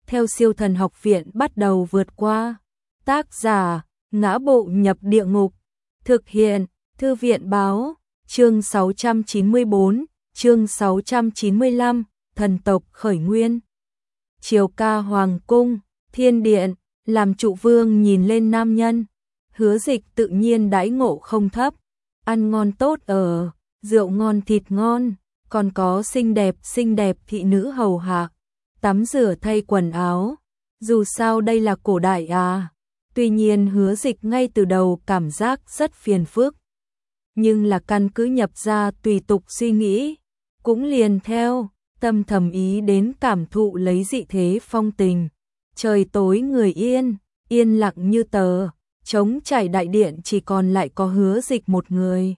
theo Siêu Thần Học Viện bắt đầu vượt qua. Tác giả: Ngã Bộ Nhập Địa Ngục. Thực hiện: Thư viện báo. Chương 694, chương 695, thần tộc khởi nguyên. Triều ca hoàng cung, thiên điện, làm trụ vương nhìn lên nam nhân. Hứa Dịch tự nhiên đãi ngộ không thấp, ăn ngon tốt ở, rượu ngon thịt ngon, còn có xinh đẹp thị nữ hầu hạ, tắm rửa thay quần áo. Dù sao đây là cổ đại à. Tuy nhiên Hứa Dịch ngay từ đầu cảm giác rất phiền phức, nhưng là căn cứ nhập ra tùy tục suy nghĩ, cũng liền theo tâm thầm ý đến cảm thụ lấy dị thế phong tình. Trời tối người yên, yên lặng như tờ, trống trải đại điện chỉ còn lại có Hứa Dịch một người.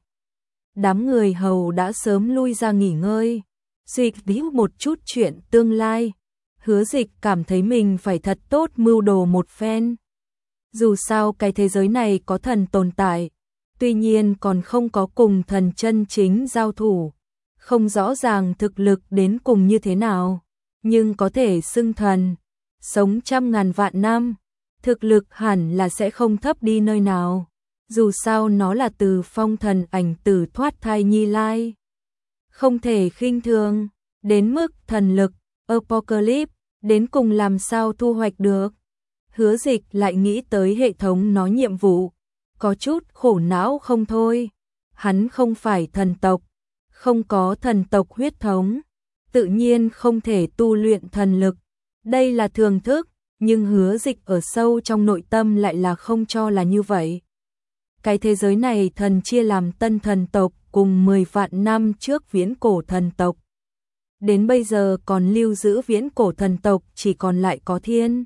Đám người hầu đã sớm lui ra nghỉ ngơi, suy nghĩ một chút chuyện tương lai. Hứa Dịch cảm thấy mình phải thật tốt mưu đồ một phen. Dù sao cái thế giới này có thần tồn tại, tuy nhiên còn không có cùng thần chân chính giao thủ, không rõ ràng thực lực đến cùng như thế nào, nhưng có thể xưng thần, sống trăm ngàn vạn năm, thực lực hẳn là sẽ không thấp đi nơi nào. Dù sao nó là từ phong thần ảnh tử thoát thai Nhi Lai, không thể khinh thường. Đến mức thần lực Apocalypse đến cùng làm sao thu hoạch được. Hứa Dịch lại nghĩ tới hệ thống nó nhiệm vụ, có chút khổ não không thôi. Hắn không phải thần tộc, không có thần tộc huyết thống, tự nhiên không thể tu luyện thần lực. Đây là thường thức, nhưng Hứa Dịch ở sâu trong nội tâm lại là không cho là như vậy. Cái thế giới này thần chia làm tân thần tộc cùng 10 vạn năm trước viễn cổ thần tộc. Đến bây giờ còn lưu giữ viễn cổ thần tộc chỉ còn lại có Thiên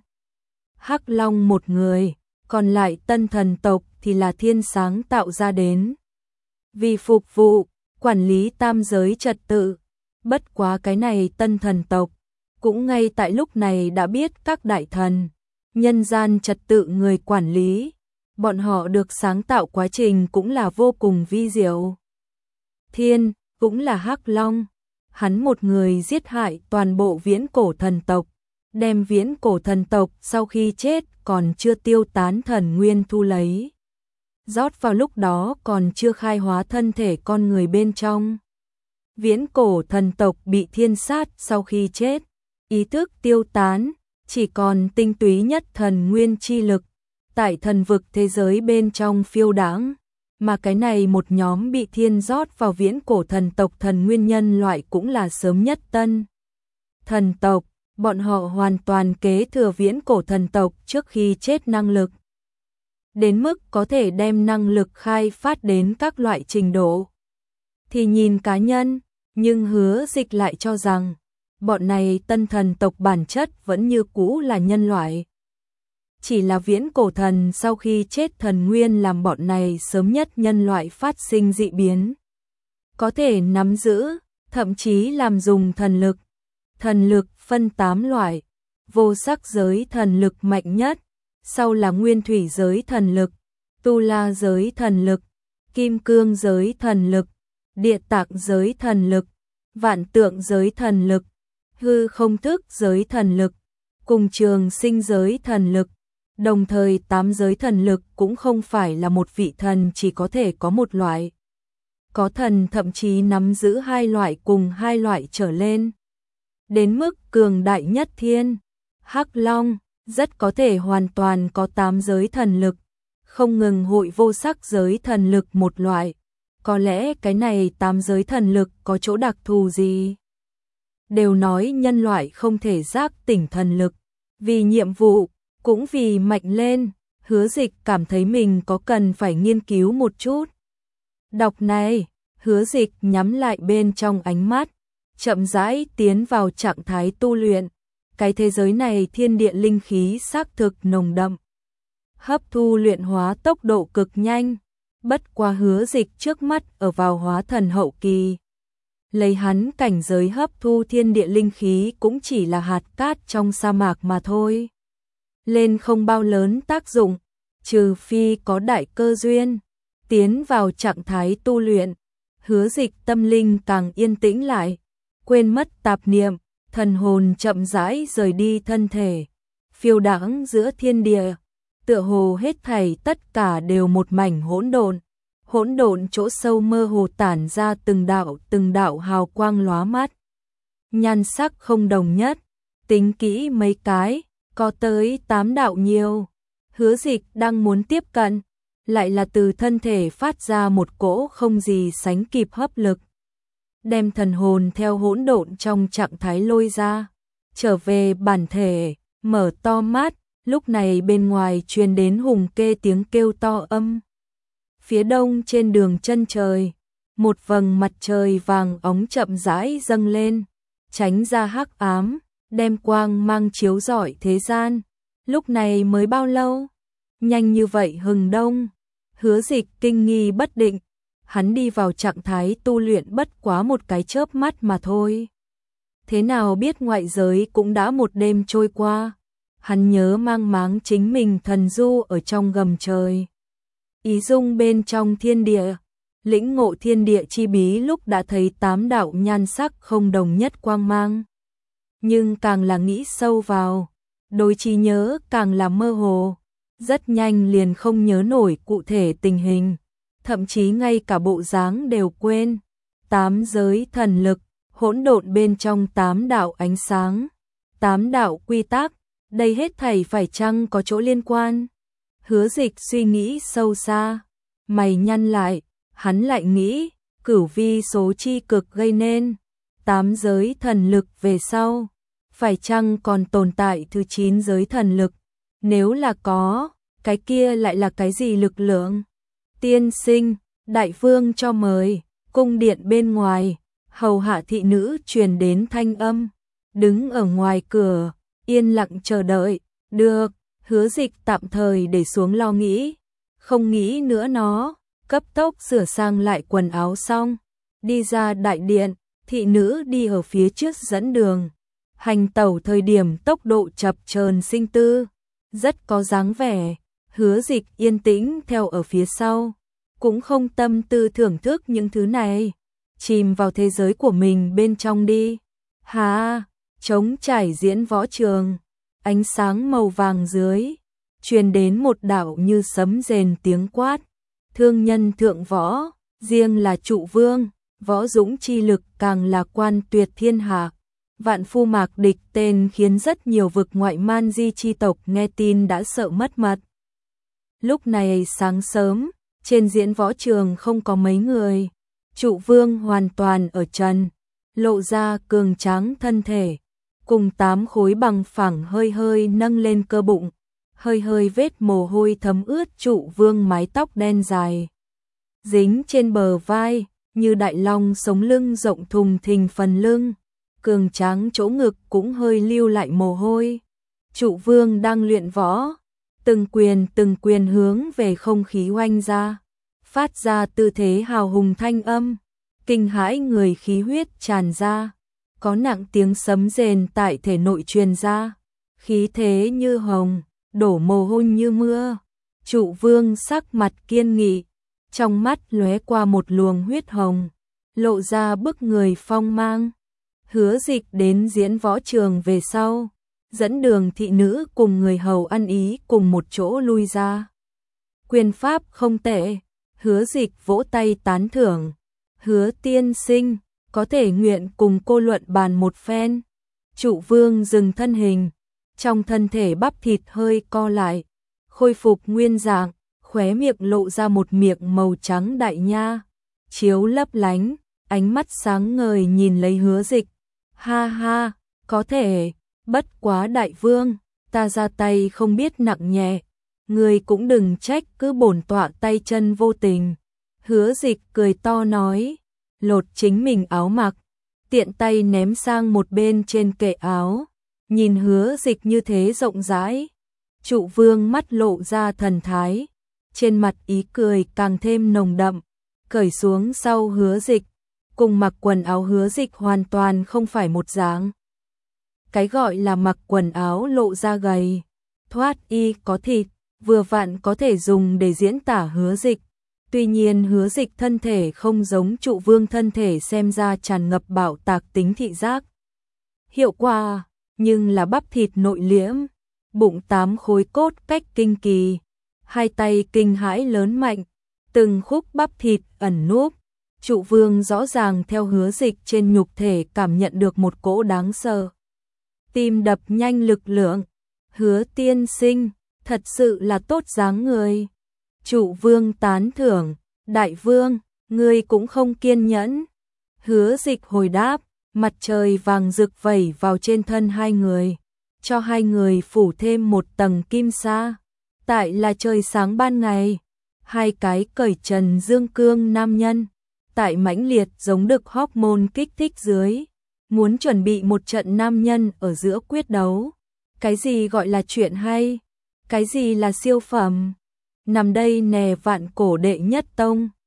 Hắc Long một người, còn lại tân thần tộc thì là Thiên sáng tạo ra đến, vì phục vụ, quản lý tam giới trật tự. Bất quá cái này tân thần tộc, cũng ngay tại lúc này đã biết các đại thần, nhân gian trật tự người quản lý. Bọn họ được sáng tạo quá trình cũng là vô cùng vi diệu. Thiên, cũng là Hắc Long, hắn một người giết hại toàn bộ viễn cổ thần tộc, đem viễn cổ thần tộc sau khi chết còn chưa tiêu tán thần nguyên thu lấy, rót vào lúc đó còn chưa khai hóa thân thể con người bên trong. Viễn cổ thần tộc bị thiên sát sau khi chết, ý thức tiêu tán, chỉ còn tinh túy nhất thần nguyên chi lực, tại thần vực thế giới bên trong phiêu đãng. Mà cái này một nhóm bị thiên rót vào viễn cổ thần tộc thần nguyên nhân loại cũng là sớm nhất tân thần tộc. Bọn họ hoàn toàn kế thừa viễn cổ thần tộc trước khi chết năng lực, đến mức có thể đem năng lực khai phát đến các loại trình độ thì nhìn cá nhân. Nhưng Hứa Dịch lại cho rằng bọn này tân thần tộc bản chất vẫn như cũ là nhân loại, chỉ là viễn cổ thần sau khi chết thần nguyên làm bọn này sớm nhất nhân loại phát sinh dị biến, có thể nắm giữ, thậm chí làm dùng thần lực. Thần lực phân 8 loại, vô sắc giới thần lực mạnh nhất, sau là nguyên thủy giới thần lực, tu la giới thần lực, kim cương giới thần lực, địa tạng giới thần lực, vạn tượng giới thần lực, hư không thức giới thần lực, cùng trường sinh giới thần lực. Đồng thời 8 giới thần lực cũng không phải là một vị thần chỉ có thể có một loại, có thần thậm chí nắm giữ 2 loại cùng 2 loại trở lên. Đến mức cường đại nhất Thiên Hắc Long rất có thể hoàn toàn có 8 giới thần lực, không ngừng hội vô sắc giới thần lực một loại. Có lẽ cái này 8 giới thần lực có chỗ đặc thù gì? Đều nói nhân loại không thể giác tỉnh thần lực, vì nhiệm vụ, cũng vì mạnh lên. Hứa Dịch cảm thấy mình có cần phải nghiên cứu một chút. Đọc này, Hứa Dịch nhắm lại bên trong ánh mắt, chậm rãi tiến vào trạng thái tu luyện. Cái thế giới này thiên địa linh khí xác thực nồng đậm, hấp thu luyện hóa tốc độ cực nhanh. Bất qua Hứa Dịch trước mắt ở vào hóa thần hậu kỳ, lấy hắn cảnh giới hấp thu thiên địa linh khí cũng chỉ là hạt cát trong sa mạc mà thôi, lên không bao lớn tác dụng, trừ phi có đại cơ duyên tiến vào trạng thái tu luyện. Hứa Dịch tâm linh càng yên tĩnh lại, quên mất tạp niệm, thần hồn chậm rãi rời đi thân thể, phiêu đãng giữa thiên địa, tựa hồ hết thảy tất cả đều một mảnh hỗn độn chỗ sâu mơ hồ tản ra từng đạo hào quang lóa mắt. Nhan sắc không đồng nhất, tính kỹ mấy cái, có tới 8 đạo nhiều. Hứa Dịch đang muốn tiếp cận, lại là từ thân thể phát ra một cỗ không gì sánh kịp hấp lực, đem thần hồn theo hỗn độn trong trạng thái lôi ra, trở về bản thể, mở to mắt, lúc này bên ngoài truyền đến hùng kê tiếng kêu to âm. Phía đông trên đường chân trời, một vầng mặt trời vàng óng chậm rãi dâng lên, tránh ra hắc ám, đem quang mang chiếu rọi thế gian. Lúc này mới bao lâu? Nhanh như vậy hừng đông. Hứa Dịch kinh nghi bất định, hắn đi vào trạng thái tu luyện bất quá một cái chớp mắt mà thôi. Thế nào biết ngoại giới cũng đã một đêm trôi qua. Hắn nhớ mang máng chính mình thần du ở trong gầm trời, ý dung bên trong thiên địa, lĩnh ngộ thiên địa chi bí lúc đã thấy 8 đạo nhan sắc không đồng nhất quang mang. Nhưng càng là nghĩ sâu vào, đôi trí nhớ càng là mơ hồ, rất nhanh liền không nhớ nổi cụ thể tình hình, thậm chí ngay cả bộ dáng đều quên. 8 giới thần lực, hỗn độn bên trong 8 đạo ánh sáng, 8 đạo quy tắc, đây hết thảy phải chăng có chỗ liên quan? Hứa Dịch suy nghĩ sâu xa, mày nhăn lại, hắn lại nghĩ, cửu vi số chi cực gây nên 8 giới thần lực về sau, phải chăng còn tồn tại thứ 9 giới thần lực? Nếu là có, cái kia lại là cái gì lực lượng? Tiên sinh, đại vương cho mời. Cung điện bên ngoài, hầu hạ thị nữ truyền đến thanh âm, đứng ở ngoài cửa, yên lặng chờ đợi. Được, Hứa Dịch tạm thời để xuống lo nghĩ, không nghĩ nữa nó, cấp tốc sửa sang lại quần áo xong, đi ra đại điện, thị nữ đi ở phía trước dẫn đường, hành tẩu thời điểm tốc độ chập chờn sinh tư, rất có dáng vẻ. Hứa Dịch yên tĩnh theo ở phía sau, cũng không tâm tư thưởng thức những thứ này, chìm vào thế giới của mình bên trong đi. Hà, trống trải diễn võ trường, ánh sáng màu vàng dưới, truyền đến một đạo như sấm rền tiếng quát. Thương nhân thượng võ, riêng là trụ vương, võ dũng chi lực càng là quan tuyệt thiên hạ. Vạn phu mạc địch tên khiến rất nhiều vực ngoại man di chi tộc nghe tin đã sợ mất mật. Lúc này sáng sớm, trên diễn võ trường không có mấy người, trụ vương hoàn toàn ở trần, lộ ra cường tráng thân thể, cùng 8 khối bằng phẳng hơi hơi nâng lên cơ bụng, hơi hơi vết mồ hôi thấm ướt trụ vương mái tóc đen dài, dính trên bờ vai, như đại long sống lưng rộng thùng thình phần lưng, cường tráng chỗ ngực cũng hơi lưu lại mồ hôi. Trụ vương đang luyện võ, từng quyền hướng về không khí oanh ra, phát ra tư thế hào hùng thanh âm, kinh hãi người khí huyết tràn ra, có nặng tiếng sấm rền tại thể nội truyền ra, khí thế như hồng, đổ mồ hôi như mưa. Trụ vương sắc mặt kiên nghị, trong mắt lóe qua một luồng huyết hồng, lộ ra bức người phong mang. Hứa Dịch đến diễn võ trường về sau, dẫn đường thị nữ cùng người hầu ăn ý cùng một chỗ lui ra. Quyền pháp không tệ, Hứa Dịch vỗ tay tán thưởng. Hứa tiên sinh, có thể nguyện cùng cô luận bàn một phen. Trụ vương dừng thân hình, trong thân thể bắp thịt hơi co lại, khôi phục nguyên dạng, khóe miệng lộ ra một miệng màu trắng đại nha, chiếu lấp lánh, ánh mắt sáng ngời nhìn lấy Hứa Dịch. Ha ha, có thể, bất quá đại vương, ta ra tay không biết nặng nhẹ, người cũng đừng trách cứ bổn tọa tay chân vô tình. Hứa Dịch cười to nói, lột chính mình áo mặc, tiện tay ném sang một bên trên kệ áo, nhìn Hứa Dịch như thế rộng rãi. Trụ vương mắt lộ ra thần thái, trên mặt ý cười càng thêm nồng đậm, cởi xuống sau Hứa Dịch, cùng mặc quần áo Hứa Dịch hoàn toàn không phải một dáng. Cái gọi là mặc quần áo lộ ra gầy, thoát y có thịt, vừa vặn có thể dùng để diễn tả Hứa Dịch. Tuy nhiên Hứa Dịch thân thể không giống trụ vương thân thể xem ra tràn ngập bạo tạc tính thị giác. Hiệu quả, nhưng là bắp thịt nội liễm, bụng 8 khối cốt cách kinh kỳ, hai tay kinh hãi lớn mạnh, từng khúc bắp thịt ẩn núp. Trụ Vương rõ ràng theo Hứa Dịch trên nhục thể cảm nhận được một cỗ đáng sợ. Tim đập nhanh lực lượng, Hứa tiên sinh, thật sự là tốt dáng người. Trụ Vương tán thưởng, đại vương, ngươi cũng không kiên nhẫn. Hứa Dịch hồi đáp, mặt trời vàng rực vẩy vào trên thân hai người, cho hai người phủ thêm một tầng kim sa. Tại là trời sáng ban ngày, hai cái cởi trần dương cương nam nhân, tại mãnh liệt giống đực hormone kích thích dưới, muốn chuẩn bị một trận nam nhân ở giữa quyết đấu. Cái gì gọi là chuyện hay? Cái gì là siêu phẩm? Nằm đây nè vạn cổ đệ nhất tông.